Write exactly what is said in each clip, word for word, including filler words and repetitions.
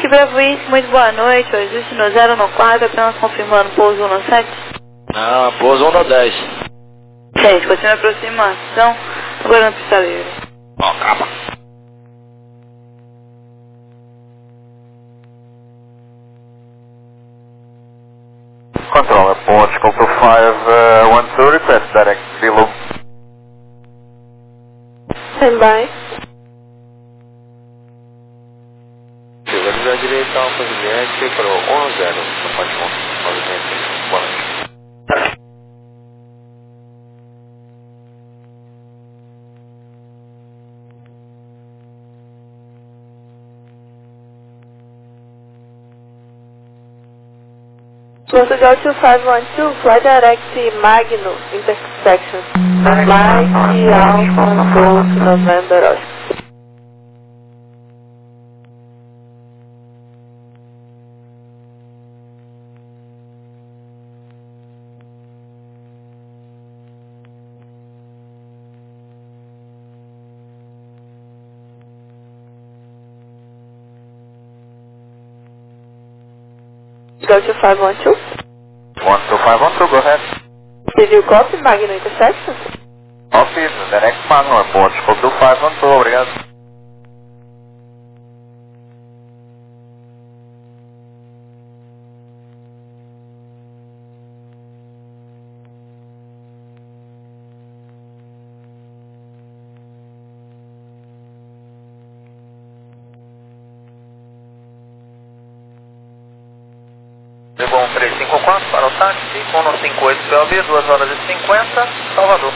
Whisky Bravo Whisky, muito boa noite. O ajuste no zero no quatro, apenas confirmando pouso um no sete. Não, pouso um no dez. Gente, continua a aproximação, agora no pista livre. Ó, capa. Control airport, Scope five one two, request direct below. Stand by. Chegando à direita, Alfa Juliette para o um zero, não pode contar, movimento, boa noite. Portugal two five one two, fly direct Magno, intersection. Stand by, Alfa, Golf, November, Oscar. Go to five one two. one two five one two, go ahead. Did you copy Magno intersection? Copy, direct Magno airport, Scope five one two, obrigado. Pegou um três cinco quatro para o táxi, um cinco oito P O B, duas horas e cinquenta, Salvador.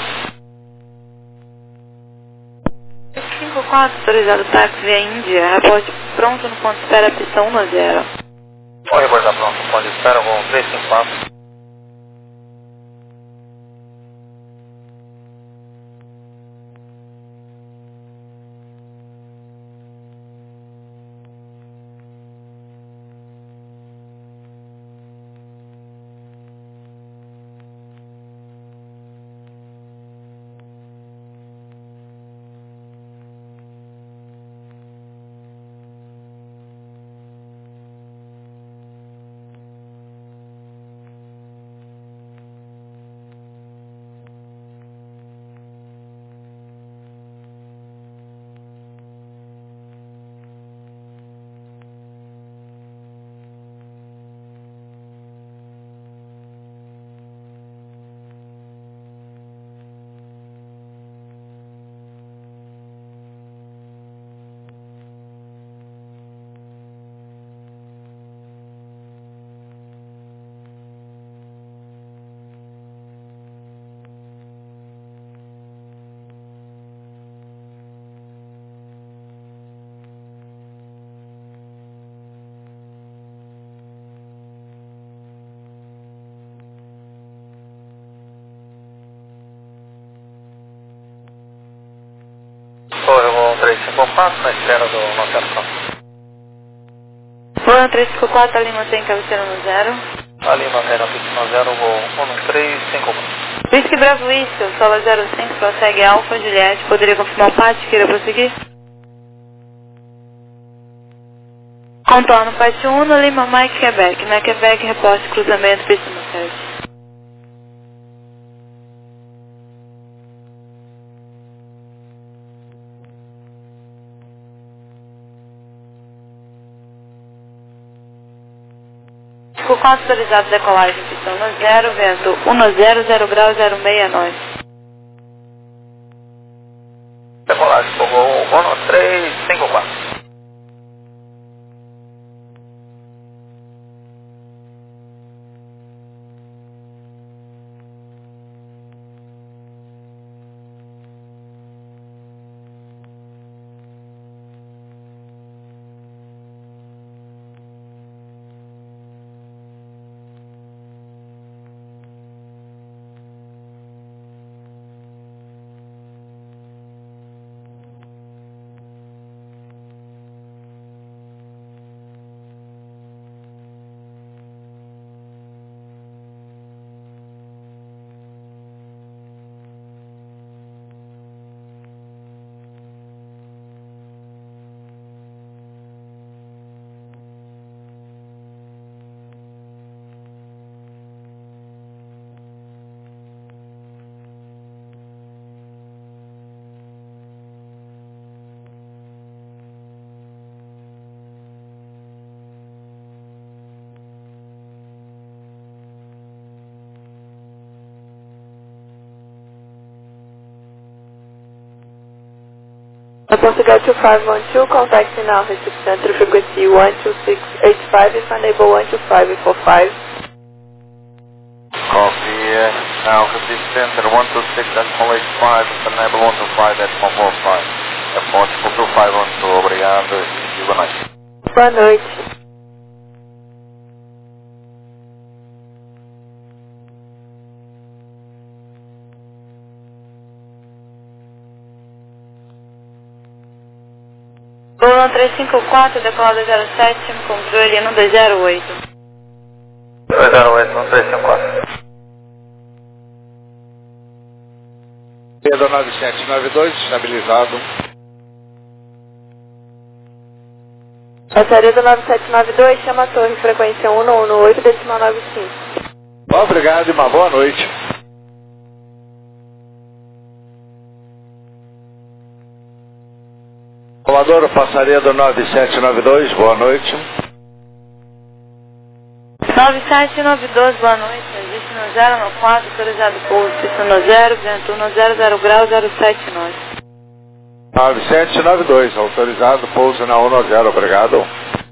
cinco quatro, autorizado táxi via Índia, reporte pronto no ponto de espera, pista um no zero. Pode aguardar pronto, pode espera, vou um três cinco quatro. Foi um três cinco quatro na espera do nosso aeroporto. Foi um três cinco quatro, ali mantém cabeceira no zero. Ali mantém a pista no zero, vou um três cinco quatro. Whisky Bravo Whisky, sala zero cinco, prossegue Alfa, Juliette, poderia confirmar o pátio, queira prosseguir? Contorno pátio um, no Lima Mike, Quebec, na Quebec, reporte cruzamento, pista no sete. cinco quatro, autorizado decolagem, pistão no zero, vento um no zero, zero grau, zero seis nove. Decolagem, fogou um três cinco quatro. Portugal two five one two, contacting now Recife Central frequency one two six eight five, if enable one two five four five. Copy, uh, now Recife Center one two six eight five, if enable one two five four five. É Portugal two five one two, obrigado e boa noite. Boa noite. Bolão três cinco quatro, decolada zero sete, controle um dois zero oito. dois zero oito, um três cinco quatro. Pedro nove sete nove dois, estabilizado. Passaria do nove sete nove dois, chama a torre, frequência um um oito, decimal nove cinco. Obrigado e uma boa noite. Voador, passaria do nove sete nove dois, boa noite. nove sete nove dois, boa noite. Existe no zero no quatro, autorizado pouso, pista no zero, vento no zero zero grau zero sete nove. nove sete nove dois, autorizado pouso na um zero, obrigado.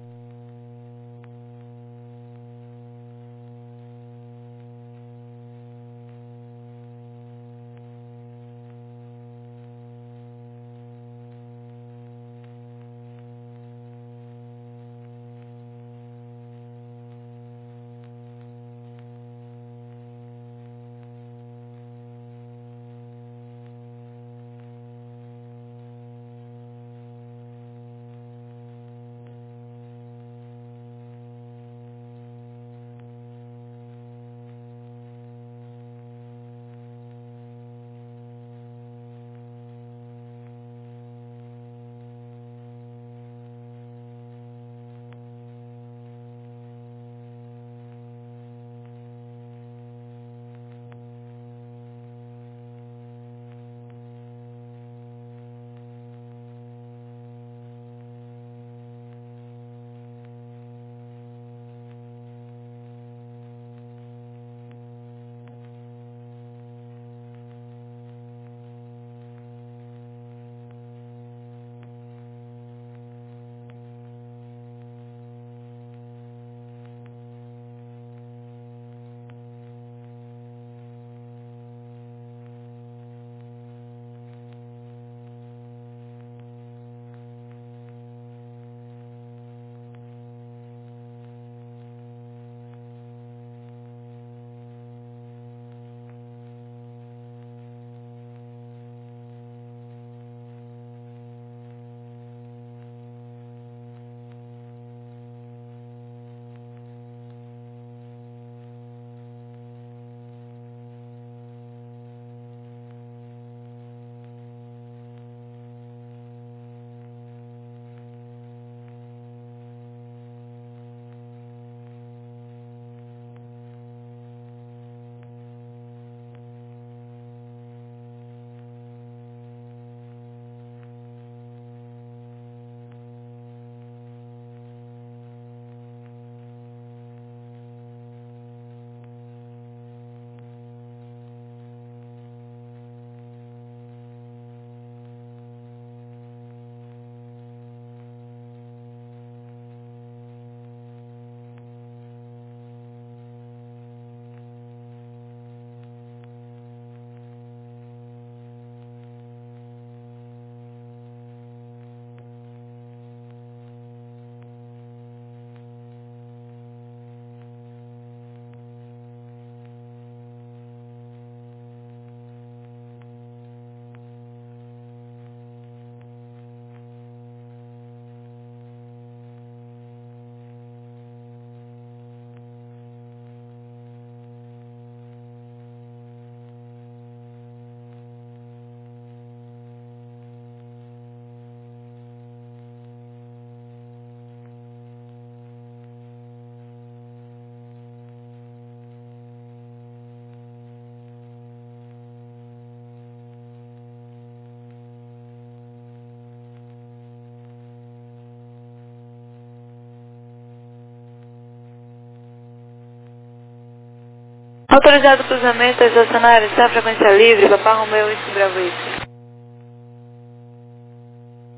Autorizado cruzamento, estacionário, está frequência livre, Papai Romeu, Whisky Bravo Whisky.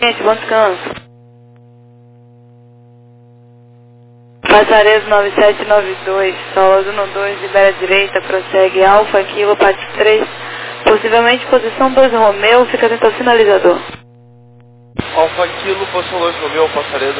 Gente, bom descanso. Passaredo nove sete nove dois, Solos um dois, libera direita, prossegue Alfa, Kilo, Pátio três, possivelmente posição dois Romeu, fica atento ao sinalizador. Alfa Kilo, posição dois Romeu, Passaredo.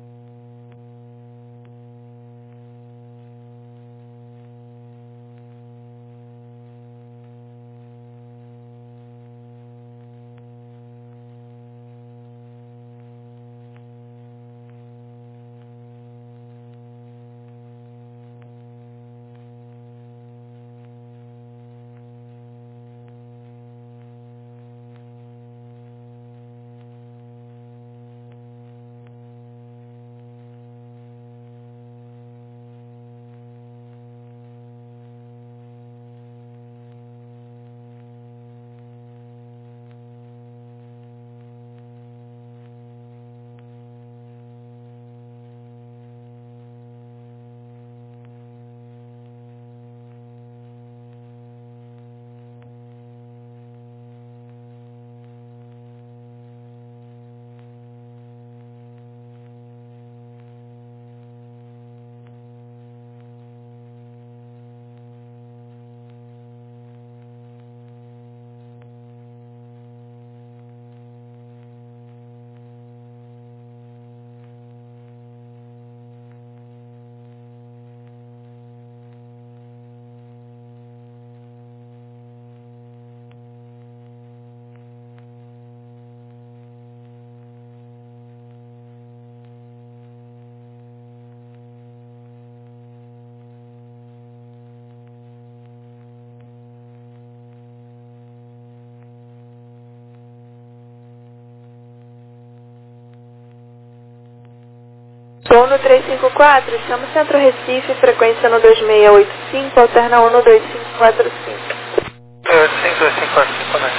Sono três cinco quatro, chama o Centro Recife, frequência no dois seis oito cinco, alterna um no dois cinco quatro cinco. oito cinco dois cinco quatro cinco, né?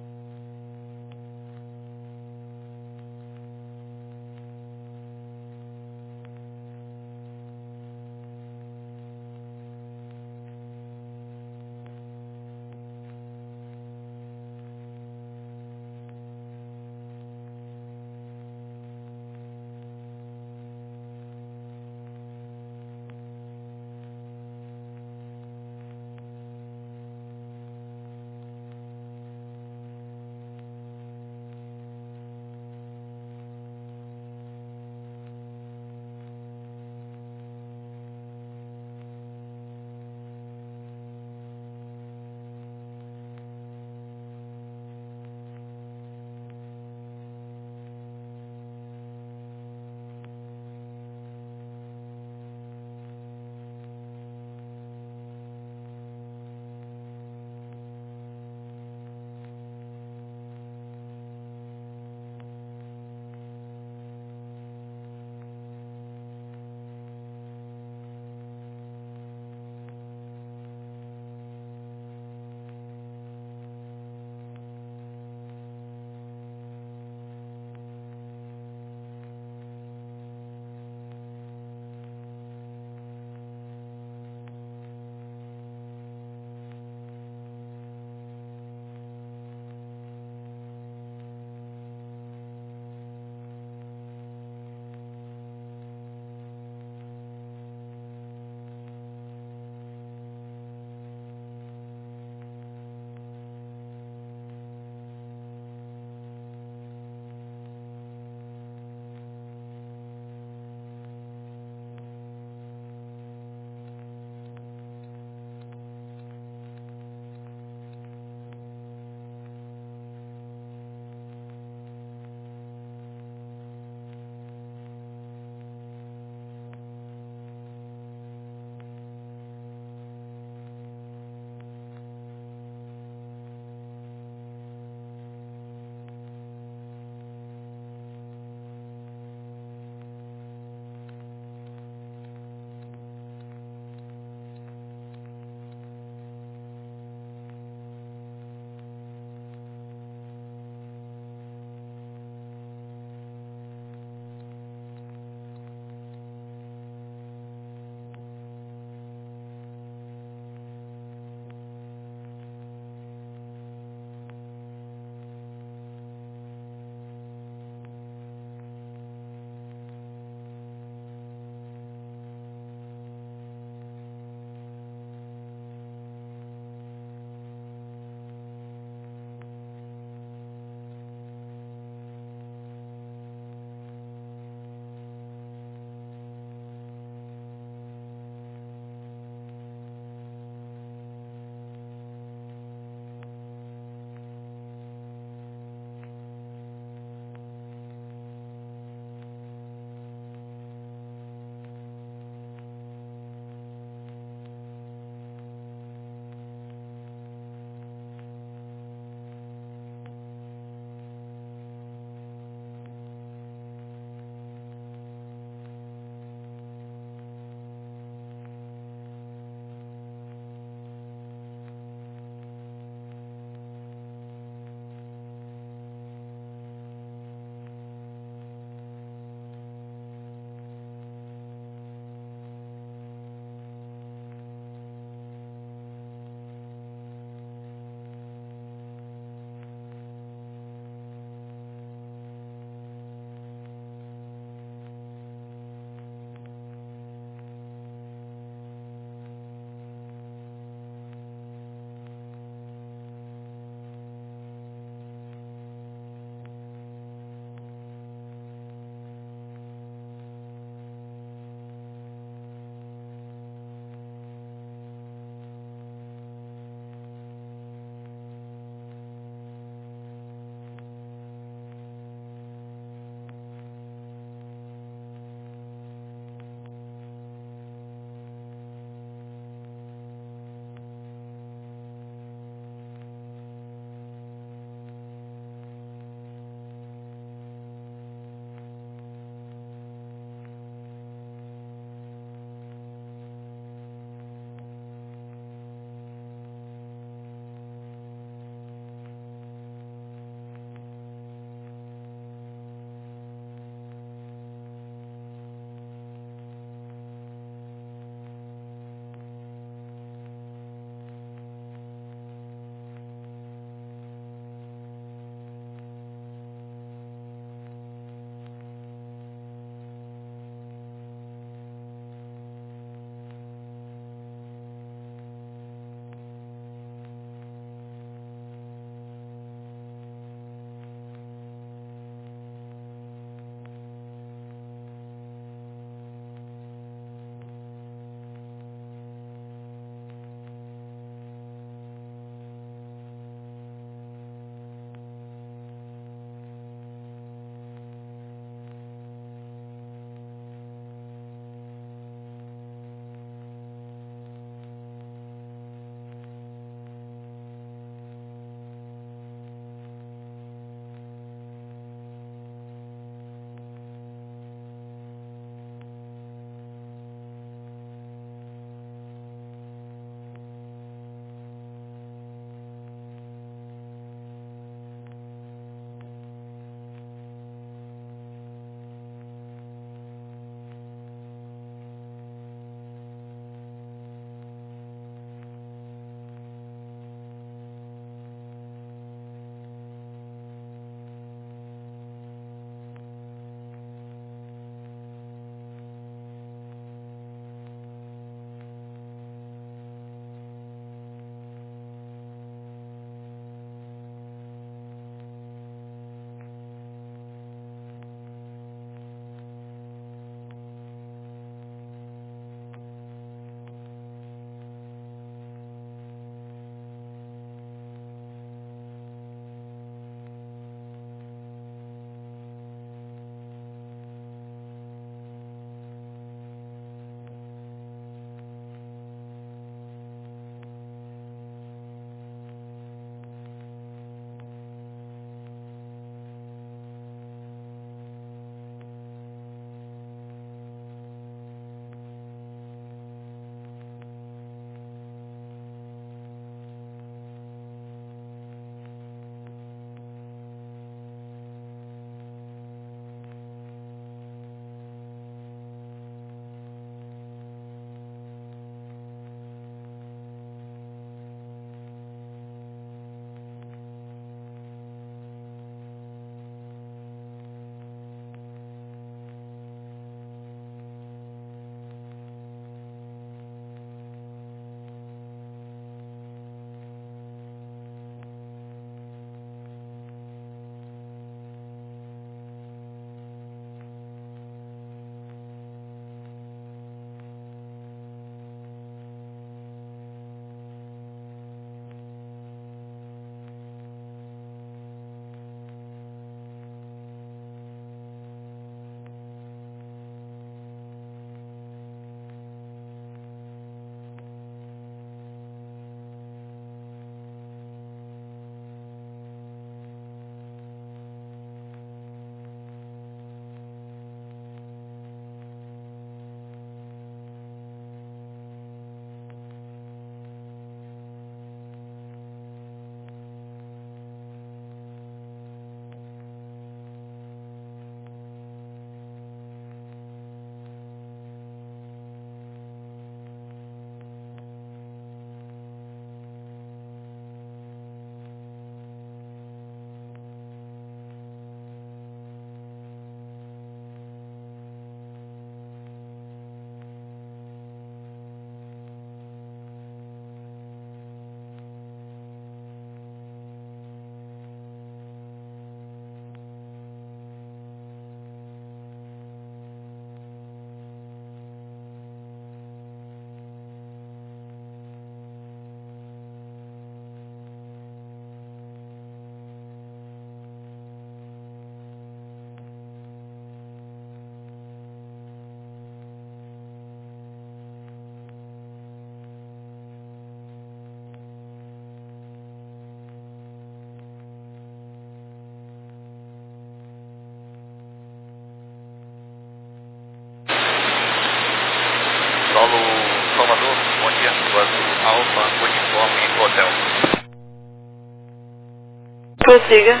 Prossiga.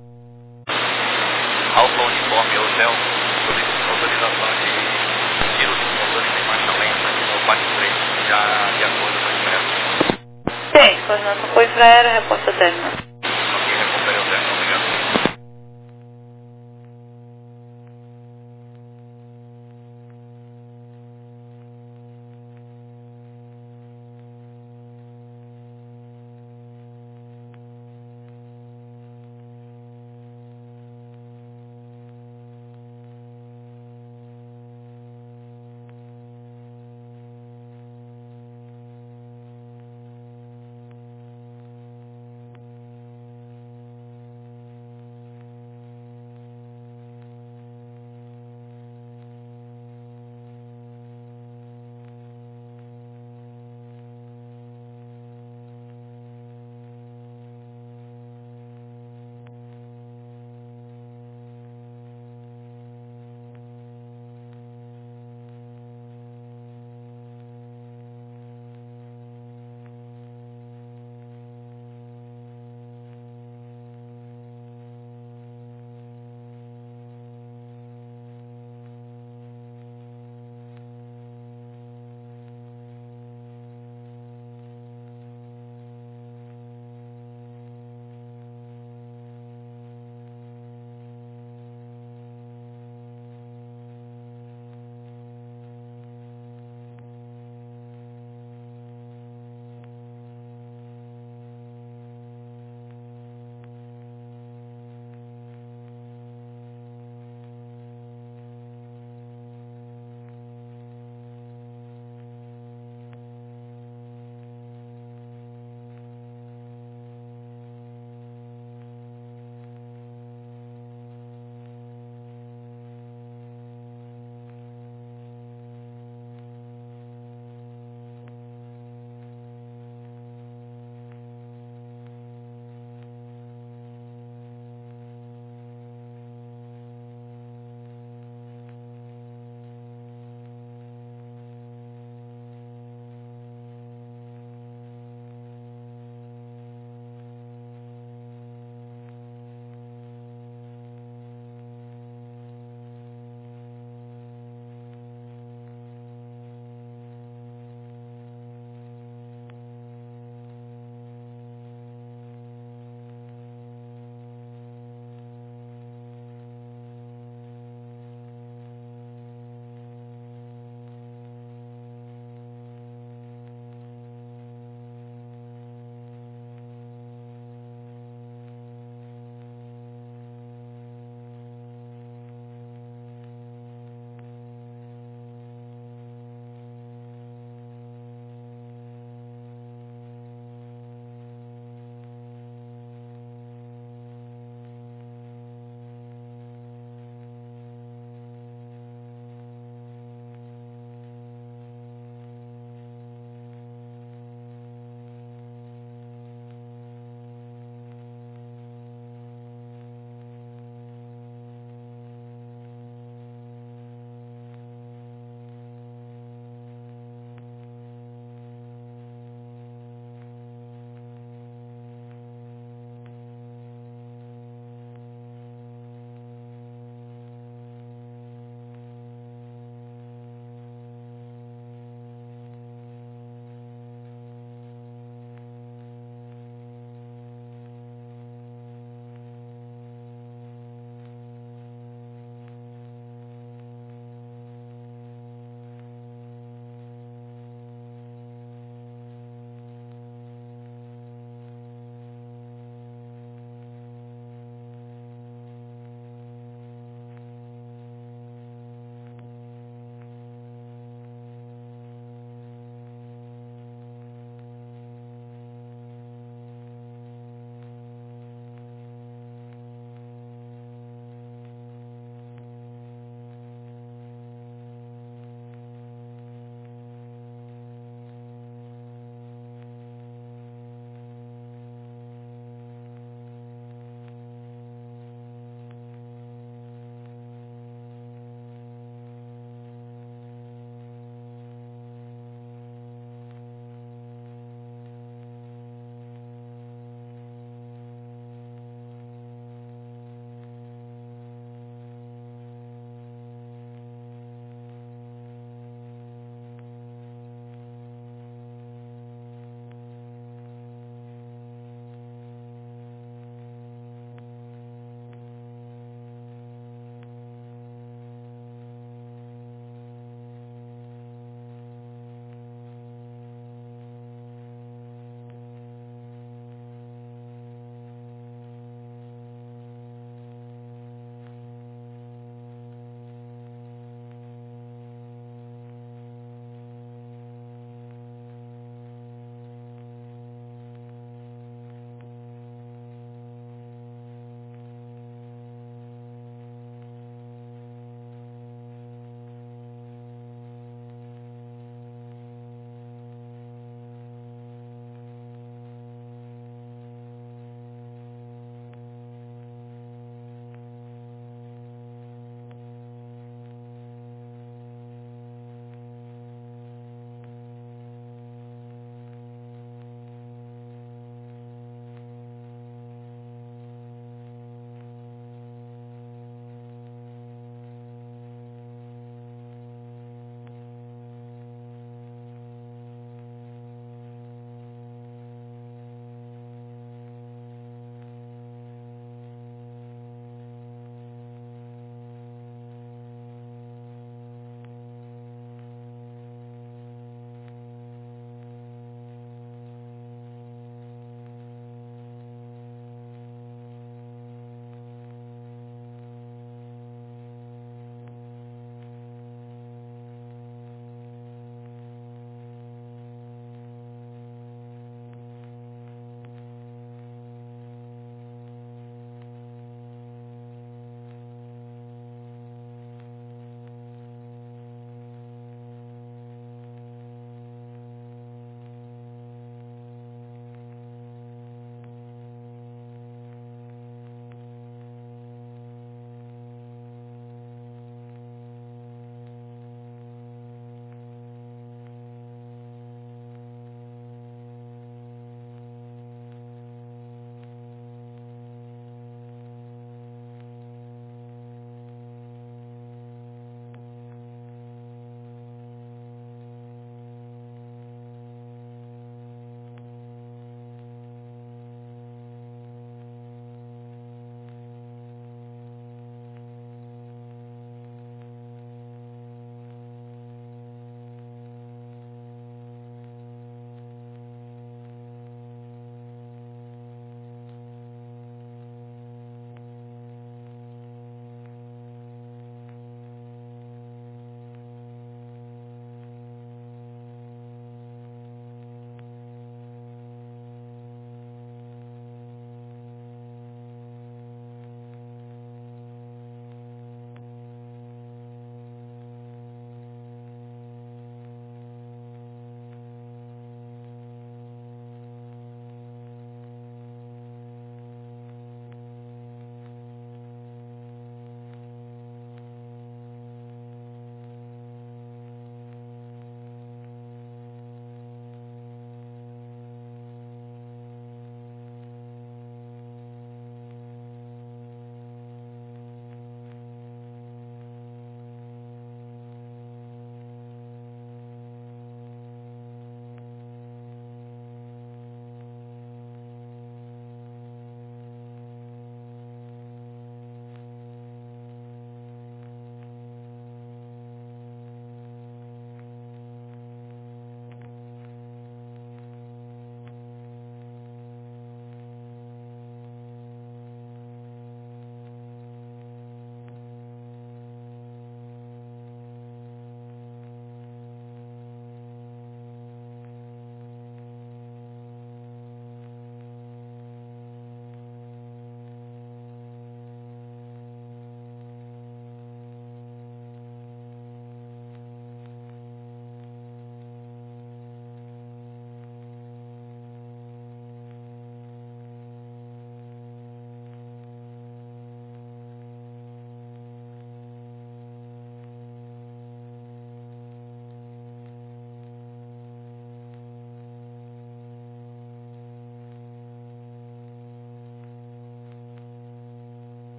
Alfa Uniforme Hotel, autorização de tiro dos motores em marcha lenta no quatro três, já de acordo com o expresso. Sim, coordenação com infraero, resposta térmica. Ok, recuperei o término, obrigado.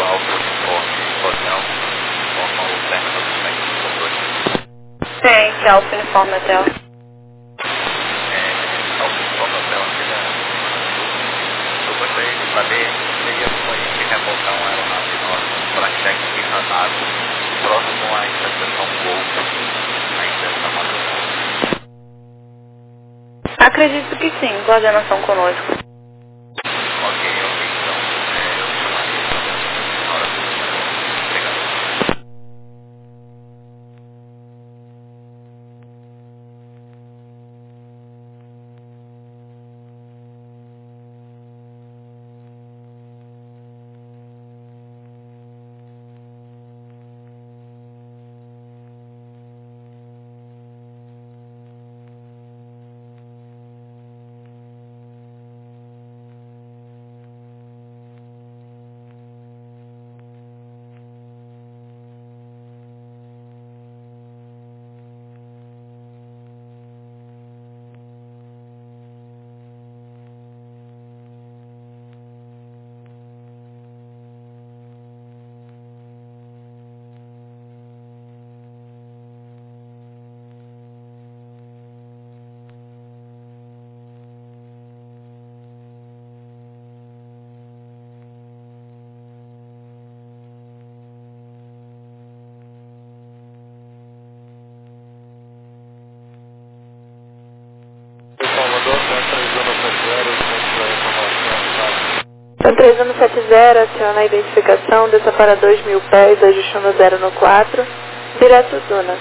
Alfa Uniforme Hotel, forma o término do dois. Tem, que é Alfa Uniforme Hotel. É, Alfa Uniforme Hotel, aquele eu gostaria de saber se seria possível reportar uma aeronave nossa para cheque de radar próximo à estação Golf, na estação Amazônia. Acredito que sim, coordenação conosco. Ok, ok, então, é, eu chamaria na hora do chegar. Então três um sete zero, aciona a identificação, desça para dois mil pés, ajustando zero no quatro, direto Duna.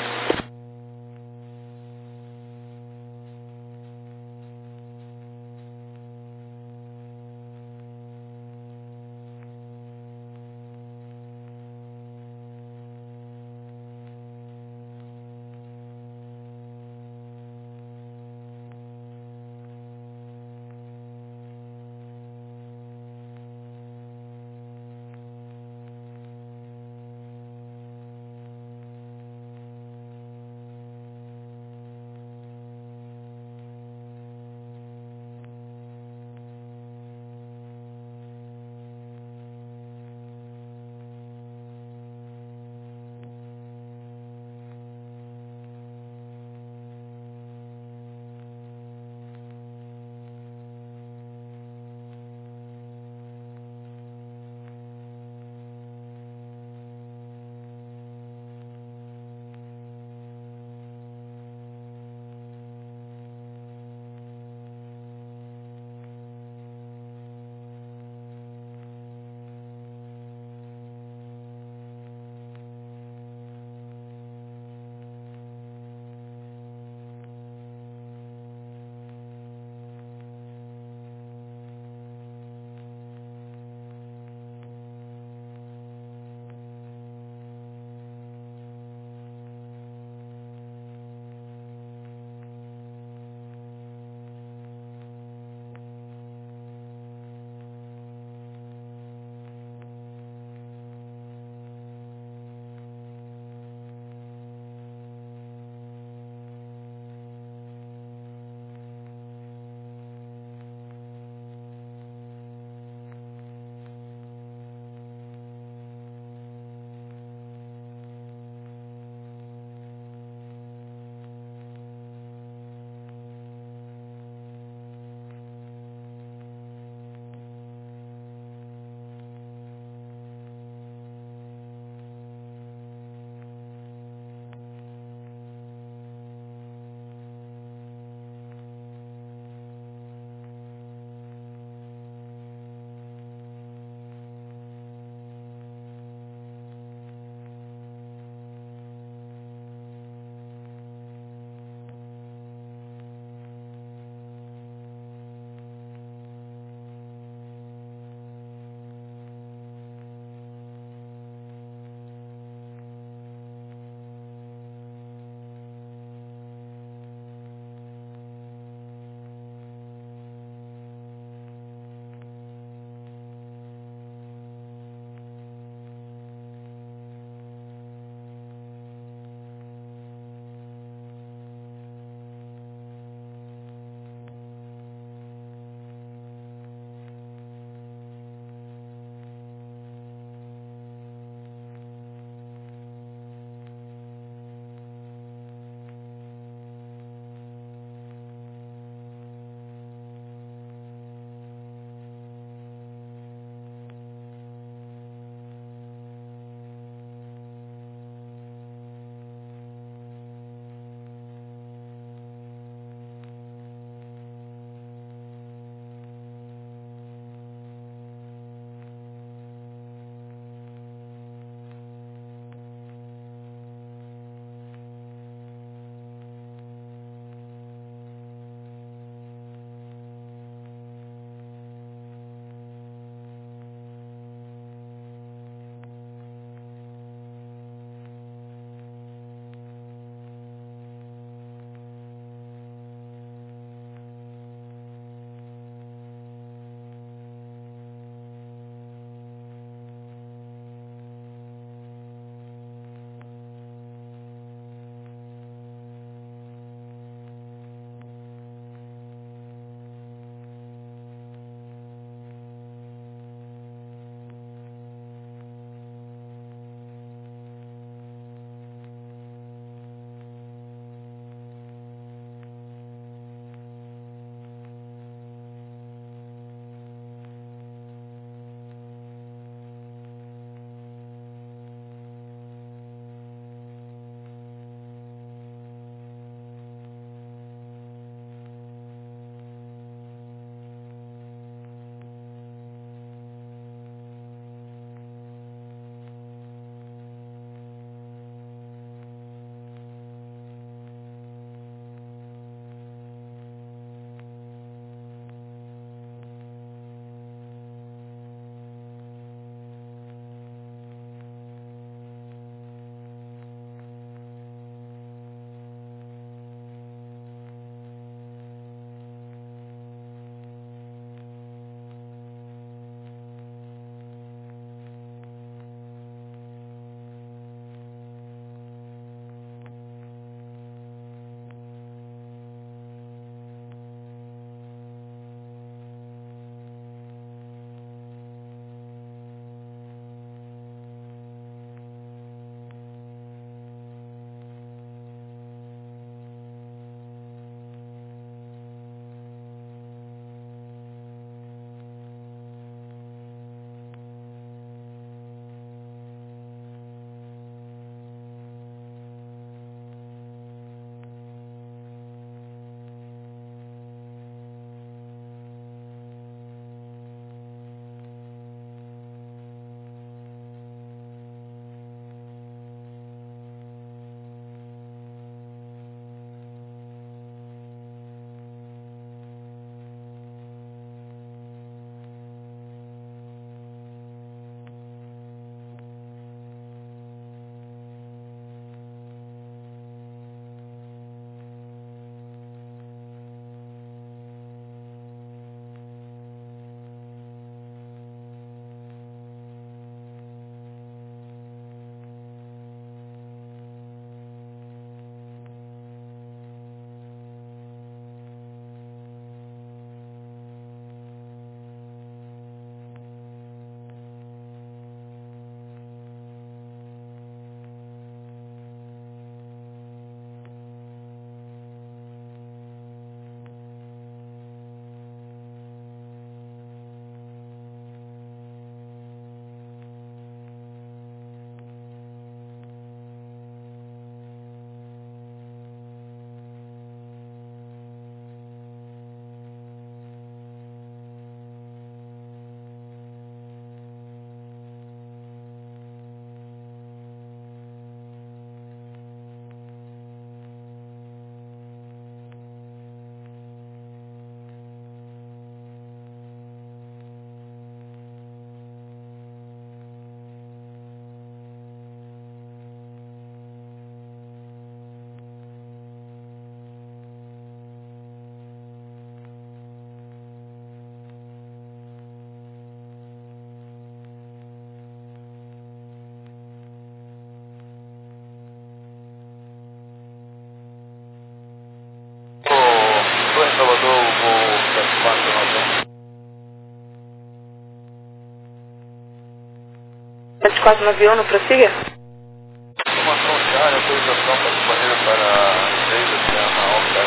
sete quatro nove um, prossiga. Informação diária, autorização para disponível para a empresa que é na Alta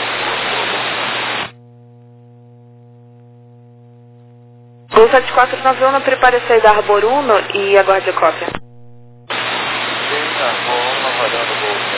Gol sete quatro nove um, prepare sair da Arbor Uno e aguarde a cópia. Sim, Arbor Uno, aguardando o gol.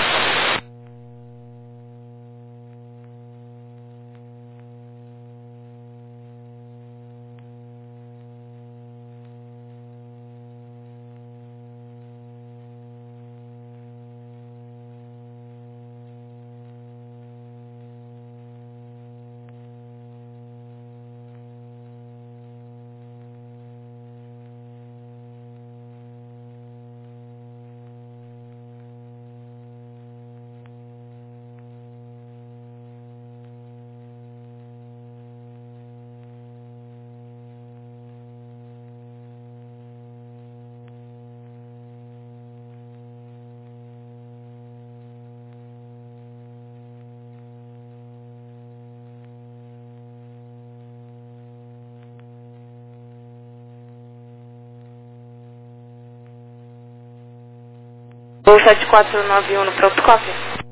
Gol sete quatro nove um, pronto, cópia.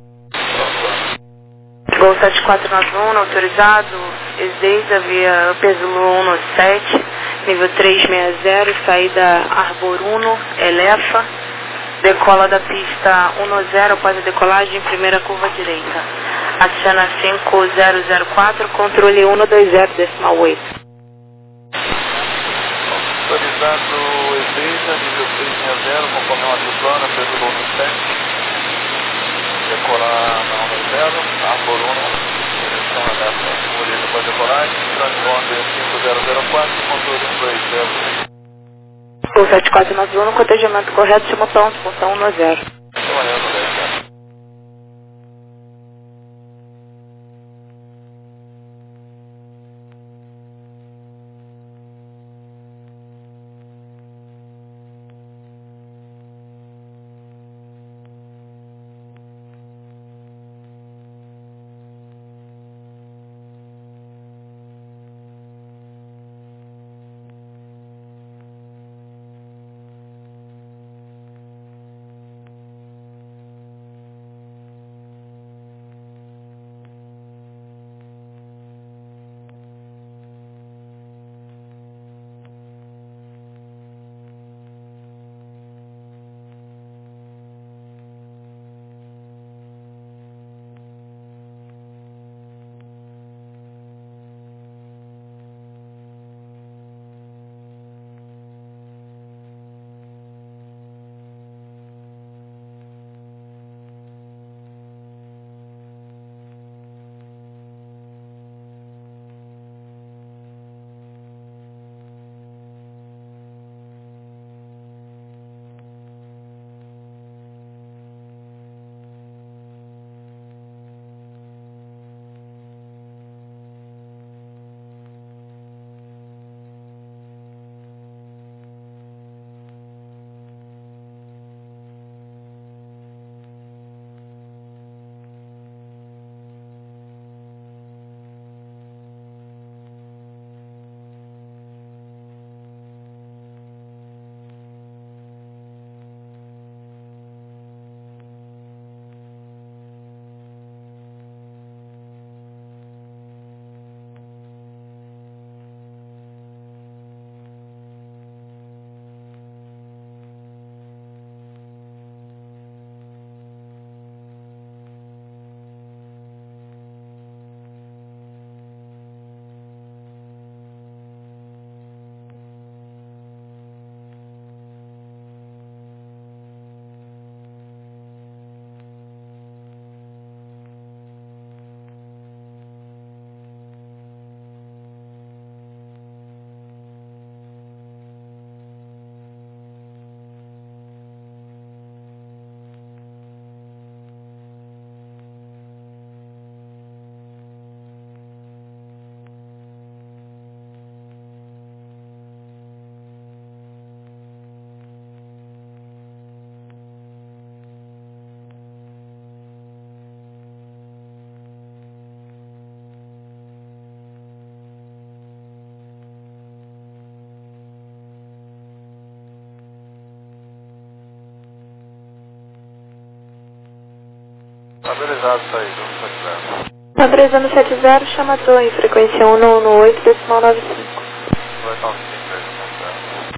Gol sete quatro nove um, autorizado, Ezeiza via Pesulo um sete, nível trezentos e sessenta, saída Arbor Uno, Elefa, decola da pista um zero após a decolagem, primeira curva direita. Acena cinco zero zero quatro, controle um dois zero, decimal oito. Autorizado Ezeiza, nível trezentos e sessenta, conforme uma plana, Pesulo um sete. Decolar na um zero, Arbor Uno, direção Elefa, colheita após decolagem, transponder cinco zero zero quatro, controle um dois zero. Gol sete quatro nove um, cotejamento correto, simulação, função um zero. Padronizado, saída, um sete zero. Padronizando sete zero, chama a torre, frequência um um um oito, decimal nove cinco. dois nove cinco, três um sete zero.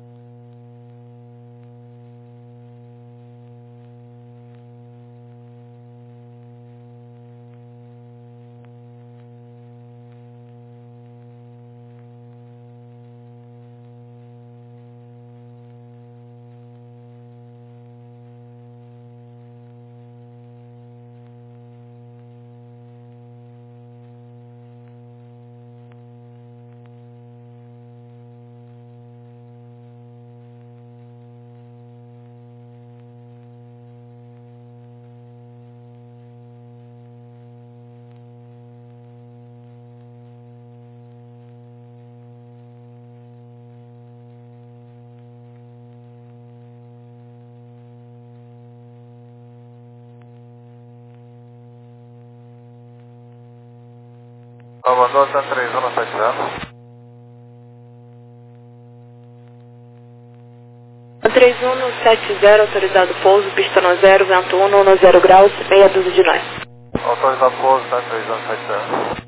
Abandono tá três um sete zero. três um sete zero, autorizado pouso, pista no zero, vento um, no zero graus, meia dúzia de nós. Autorizado pouso, tá três um sete zero.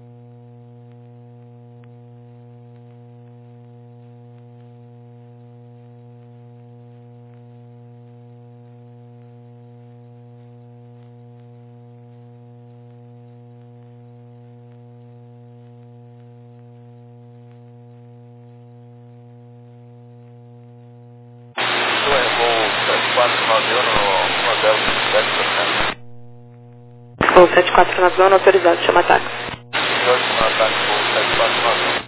quatro nove um no zero sete zero. Voo sete quatro nove um, autorizado, chama táxi. Jorge, no ataque, voo sete quatro nove um.